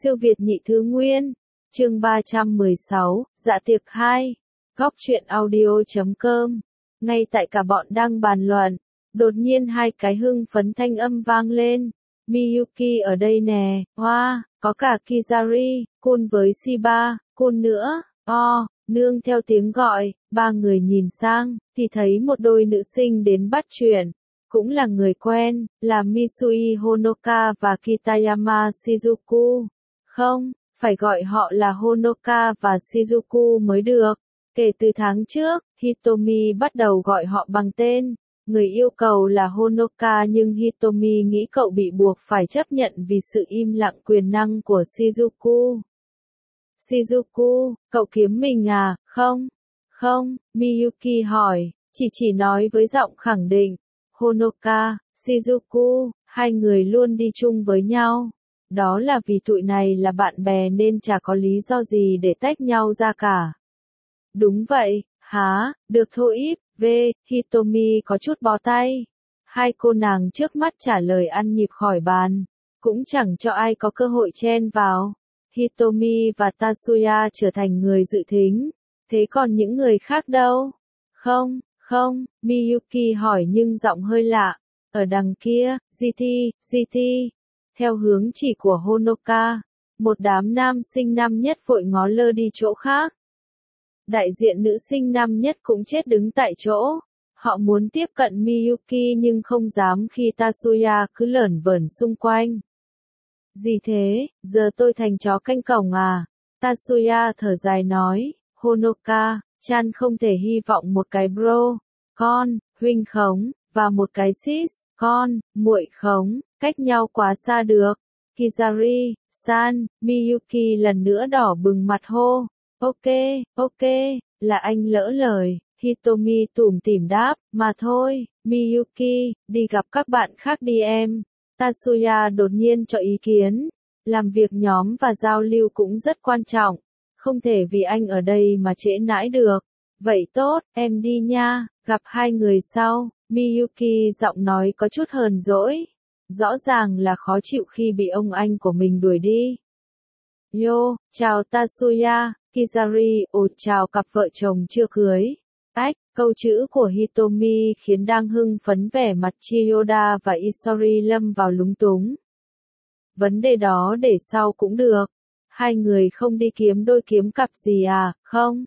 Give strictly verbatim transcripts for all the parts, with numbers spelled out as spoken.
Siêu Việt nhị thứ nguyên, chương ba trăm mười sáu, dạ tiệc hai, góc truyện audio chấm com. Ngay tại cả bọn đang bàn luận, đột nhiên hai cái hưng phấn thanh âm vang lên. Miyuki ở đây nè, hoa, wow, có cả Kizari, Kun với Shiba, Kun nữa, o, nương theo tiếng gọi, ba người nhìn sang, thì thấy một đôi nữ sinh đến bắt chuyện. Cũng là người quen, là Misui Honoka và Kitayama Shizuku. Không, phải gọi họ là Honoka và Shizuku mới được. Kể từ tháng trước, Hitomi bắt đầu gọi họ bằng tên. Người yêu cầu là Honoka nhưng Hitomi nghĩ cậu bị buộc phải chấp nhận vì sự im lặng quyền năng của Shizuku. Shizuku, cậu kiếm mình à? Không, không, Miyuki hỏi, chỉ chỉ nói với giọng khẳng định. Honoka, Shizuku, hai người luôn đi chung với nhau. Đó là vì tụi này là bạn bè nên chả có lý do gì để tách nhau ra cả. Đúng vậy, hả, được thôi íp, v, Hitomi có chút bó tay. Hai cô nàng trước mắt trả lời ăn nhịp khỏi bàn, cũng chẳng cho ai có cơ hội chen vào. Hitomi và Tatsuya trở thành người dự thính, thế còn những người khác đâu? Không, không, Miyuki hỏi nhưng giọng hơi lạ. Ở đằng kia, giê tê, giê tê. Theo hướng chỉ của Honoka, một đám nam sinh năm nhất vội ngó lơ đi chỗ khác. Đại diện nữ sinh năm nhất cũng chết đứng tại chỗ. Họ muốn tiếp cận Miyuki nhưng không dám khi Tatsuya cứ lởn vởn xung quanh. Gì thế, giờ tôi thành chó canh cổng à? Tatsuya thở dài nói, Honoka, chan không thể hy vọng một cái bro, con, huynh khống, và một cái sis, con, muội khống, cách nhau quá xa được. Kizari, san, Miyuki lần nữa đỏ bừng mặt hô. Ok, ok, là anh lỡ lời. Hitomi tủm tỉm đáp, mà thôi, Miyuki, đi gặp các bạn khác đi em. Tatsuya đột nhiên cho ý kiến. Làm việc nhóm và giao lưu cũng rất quan trọng. Không thể vì anh ở đây mà trễ nãi được. Vậy tốt, em đi nha, gặp hai người sau. Miyuki giọng nói có chút hờn dỗi. Rõ ràng là khó chịu khi bị ông anh của mình đuổi đi. Yo, chào Tatsuya, Kizari, ồ chào cặp vợ chồng chưa cưới. Ách, câu chữ của Hitomi khiến đang hưng phấn vẻ mặt Chiyoda và Isori lâm vào lúng túng. Vấn đề đó để sau cũng được. Hai người không đi kiếm đôi kiếm cặp gì à, không?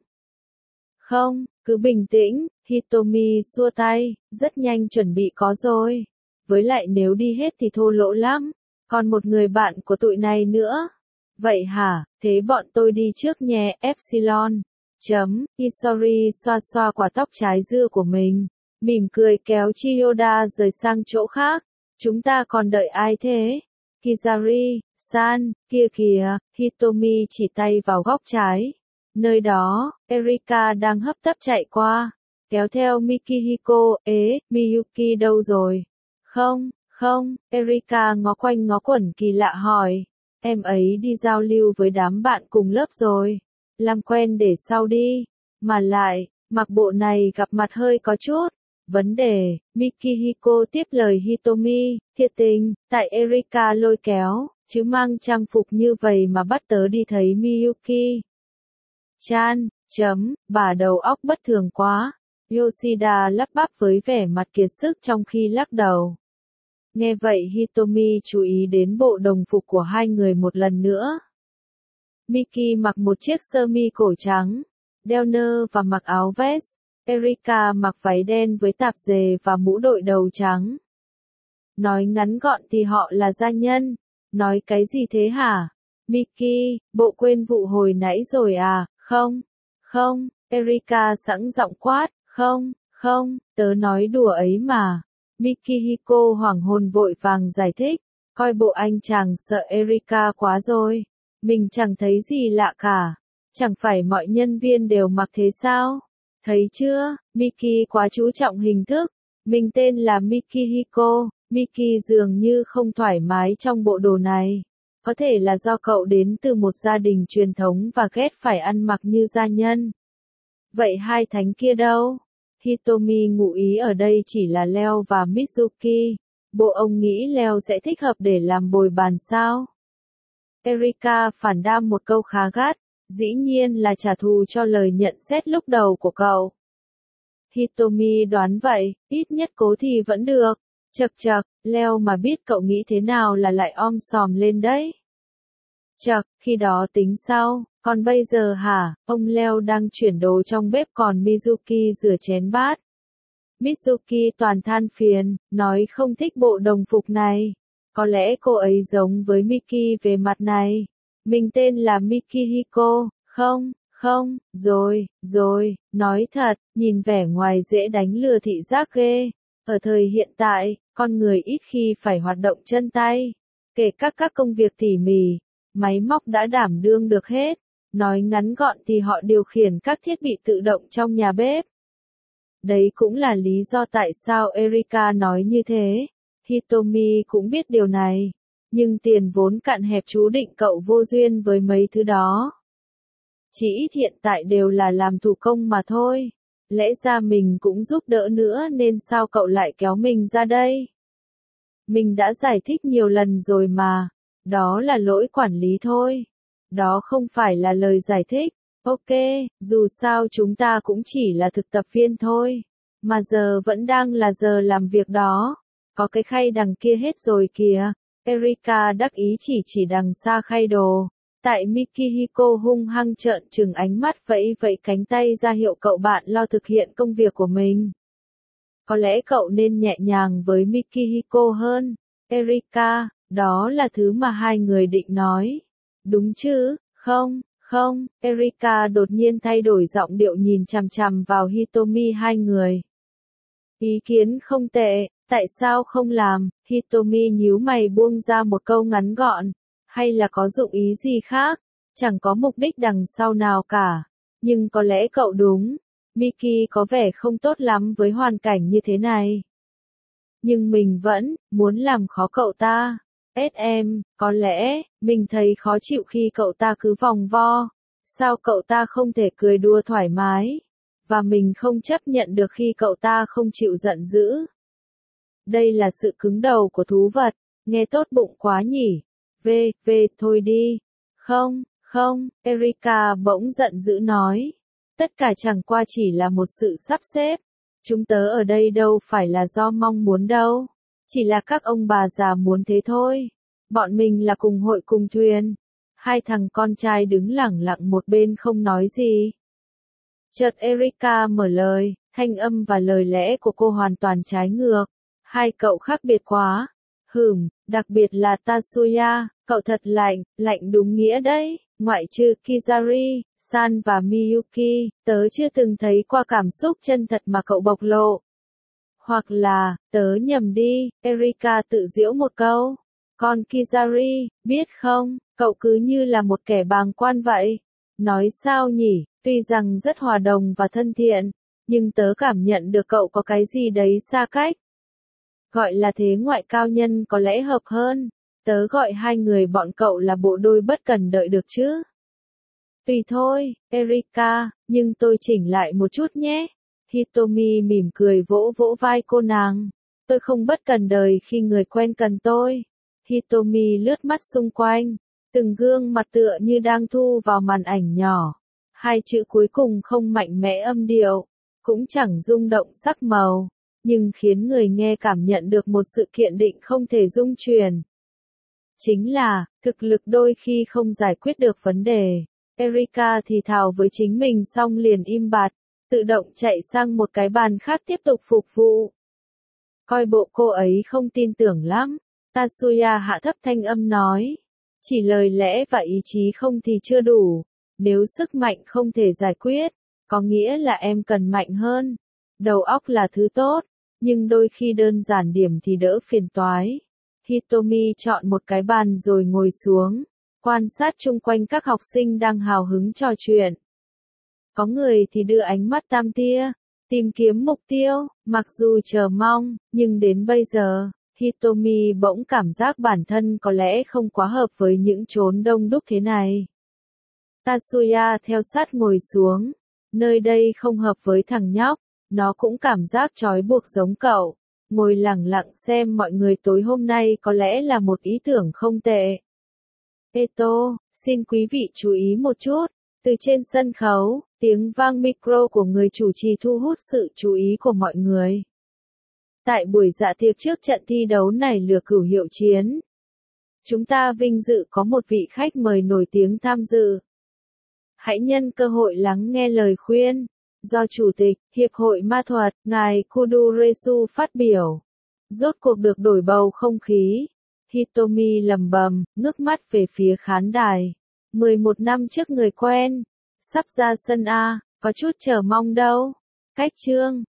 Không, cứ bình tĩnh, Hitomi xua tay, rất nhanh chuẩn bị có rồi. Với lại nếu đi hết thì thô lỗ lắm, còn một người bạn của tụi này nữa. Vậy hả, thế bọn tôi đi trước nhé, Epsilon. Chấm, Isori xoa xoa quả tóc trái dưa của mình, mỉm cười kéo Chiyoda rời sang chỗ khác. Chúng ta còn đợi ai thế? Kizari, san, kia kìa, Hitomi chỉ tay vào góc trái. Nơi đó, Erika đang hấp tấp chạy qua, kéo theo Mikihiko, ế, Miyuki đâu rồi? Không, không, Erika ngó quanh ngó quẩn kỳ lạ hỏi. Em ấy đi giao lưu với đám bạn cùng lớp rồi. Làm quen để sau đi. Mà lại, mặc bộ này gặp mặt hơi có chút vấn đề. Mikihiko tiếp lời Hitomi, thiệt tình, tại Erika lôi kéo, chứ mang trang phục như vậy mà bắt tớ đi thấy Miyuki. Chan, chấm, bà đầu óc bất thường quá. Yoshida lắp bắp với vẻ mặt kiệt sức trong khi lắc đầu. Nghe vậy Hitomi chú ý đến bộ đồng phục của hai người một lần nữa. Miki mặc một chiếc sơ mi cổ trắng, đeo nơ và mặc áo vest. Erika mặc váy đen với tạp dề và mũ đội đầu trắng. Nói ngắn gọn thì họ là gia nhân. Nói cái gì thế hả? Miki, bộ quên vụ hồi nãy rồi à? Không, không, Erika sẵn giọng quát, không, không, tớ nói đùa ấy mà. Mikihiko hoảng hồn vội vàng giải thích, coi bộ anh chàng sợ Erika quá rồi. Mình chẳng thấy gì lạ cả. Chẳng phải mọi nhân viên đều mặc thế sao? Thấy chưa, Miki quá chú trọng hình thức. Mình tên là Mikihiko, Miki dường như không thoải mái trong bộ đồ này. Có thể là do cậu đến từ một gia đình truyền thống và ghét phải ăn mặc như gia nhân. Vậy hai thánh kia đâu? Hitomi ngụ ý ở đây chỉ là Leo và Mitsuki. Bộ ông nghĩ Leo sẽ thích hợp để làm bồi bàn sao? Erika phản đam một câu khá gắt, dĩ nhiên là trả thù cho lời nhận xét lúc đầu của cậu. Hitomi đoán vậy, ít nhất cố thì vẫn được. Chậc chậc, Leo mà biết cậu nghĩ thế nào là lại om sòm lên đấy. Chậc, khi đó tính sau, còn bây giờ hả, ông Leo đang chuyển đồ trong bếp còn Mizuki rửa chén bát. Mizuki toàn than phiền, nói không thích bộ đồng phục này. Có lẽ cô ấy giống với Miki về mặt này. Mình tên là Mikihiko, không, không, rồi, rồi, nói thật, nhìn vẻ ngoài dễ đánh lừa thị giác ghê. Ở thời hiện tại, con người ít khi phải hoạt động chân tay. Kể cả các công việc tỉ mỉ, máy móc đã đảm đương được hết. Nói ngắn gọn thì họ điều khiển các thiết bị tự động trong nhà bếp. Đấy cũng là lý do tại sao Erika nói như thế. Hitomi cũng biết điều này. Nhưng tiền vốn cạn hẹp chú định cậu vô duyên với mấy thứ đó. Chỉ ít hiện tại đều là làm thủ công mà thôi. Lẽ ra mình cũng giúp đỡ nữa nên sao cậu lại kéo mình ra đây? Mình đã giải thích nhiều lần rồi mà. Đó là lỗi quản lý thôi. Đó không phải là lời giải thích. Ok, dù sao chúng ta cũng chỉ là thực tập viên thôi. Mà giờ vẫn đang là giờ làm việc đó. Có cái khay đằng kia hết rồi kìa. Erika đắc ý chỉ chỉ đằng xa khay đồ. Tại Mikihiko hung hăng trợn trừng ánh mắt vẫy vẫy cánh tay ra hiệu cậu bạn lo thực hiện công việc của mình. Có lẽ cậu nên nhẹ nhàng với Mikihiko hơn. Erika, đó là thứ mà hai người định nói. Đúng chứ, không, không, Erika đột nhiên thay đổi giọng điệu nhìn chằm chằm vào Hitomi hai người. Ý kiến không tệ, tại sao không làm? Hitomi nhíu mày buông ra một câu ngắn gọn. Hay là có dụng ý gì khác? Chẳng có mục đích đằng sau nào cả. Nhưng có lẽ cậu đúng. Miki có vẻ không tốt lắm với hoàn cảnh như thế này. Nhưng mình vẫn muốn làm khó cậu ta. ét em, có lẽ, mình thấy khó chịu khi cậu ta cứ vòng vo. Sao cậu ta không thể cười đùa thoải mái? Và mình không chấp nhận được khi cậu ta không chịu giận dữ. Đây là sự cứng đầu của thú vật. Nghe tốt bụng quá nhỉ? Về, về, thôi đi. Không, không, Erika bỗng giận dữ nói. Tất cả chẳng qua chỉ là một sự sắp xếp. Chúng tớ ở đây đâu phải là do mong muốn đâu. Chỉ là các ông bà già muốn thế thôi. Bọn mình là cùng hội cùng thuyền. Hai thằng con trai đứng lẳng lặng một bên không nói gì. Chợt Erika mở lời, thanh âm và lời lẽ của cô hoàn toàn trái ngược. Hai cậu khác biệt quá. Hừm, đặc biệt là Tatsuya, cậu thật lạnh, lạnh đúng nghĩa đấy. Ngoại trừ Kizari, San và Miyuki, tớ chưa từng thấy qua cảm xúc chân thật mà cậu bộc lộ. Hoặc là, tớ nhầm đi, Erika tự giễu một câu. Còn Kizari, biết không, cậu cứ như là một kẻ bàng quan vậy. Nói sao nhỉ, tuy rằng rất hòa đồng và thân thiện, nhưng tớ cảm nhận được cậu có cái gì đấy xa cách. Gọi là thế ngoại cao nhân có lẽ hợp hơn. Tớ gọi hai người bọn cậu là bộ đôi bất cần đợi được chứ. Tùy thôi, Erika, nhưng tôi chỉnh lại một chút nhé. Hitomi mỉm cười vỗ vỗ vai cô nàng. Tôi không bất cần đời khi người quen cần tôi. Hitomi lướt mắt xung quanh. Từng gương mặt tựa như đang thu vào màn ảnh nhỏ. Hai chữ cuối cùng không mạnh mẽ âm điệu. Cũng chẳng rung động sắc màu. Nhưng khiến người nghe cảm nhận được một sự kiện định không thể dung chuyển. Chính là, thực lực đôi khi không giải quyết được vấn đề. Erika thì thào với chính mình xong liền im bặt, tự động chạy sang một cái bàn khác tiếp tục phục vụ. Coi bộ cô ấy không tin tưởng lắm. Tatsuya hạ thấp thanh âm nói. Chỉ lời lẽ và ý chí không thì chưa đủ. Nếu sức mạnh không thể giải quyết, có nghĩa là em cần mạnh hơn. Đầu óc là thứ tốt, nhưng đôi khi đơn giản điểm thì đỡ phiền toái. Hitomi chọn một cái bàn rồi ngồi xuống, quan sát chung quanh các học sinh đang hào hứng trò chuyện. Có người thì đưa ánh mắt tam tia, tìm kiếm mục tiêu, mặc dù chờ mong, nhưng đến bây giờ, Hitomi bỗng cảm giác bản thân có lẽ không quá hợp với những chốn đông đúc thế này. Tatsuya theo sát ngồi xuống, nơi đây không hợp với thằng nhóc, nó cũng cảm giác trói buộc giống cậu. Ngồi lặng lặng xem mọi người tối hôm nay có lẽ là một ý tưởng không tệ. Eto, xin quý vị chú ý một chút. Từ trên sân khấu, tiếng vang micro của người chủ trì thu hút sự chú ý của mọi người. Tại buổi dạ tiệc trước trận thi đấu này lửa cửu hiệu chiến, chúng ta vinh dự có một vị khách mời nổi tiếng tham dự. Hãy nhân cơ hội lắng nghe lời khuyên do Chủ tịch Hiệp hội Ma thuật, ngài Kuduresu phát biểu. Rốt cuộc được đổi bầu không khí. Hitomi lầm bầm, ngước mắt về phía khán đài. mười một năm trước người quen. Sắp ra sân A, có chút chờ mong đâu. Cách chương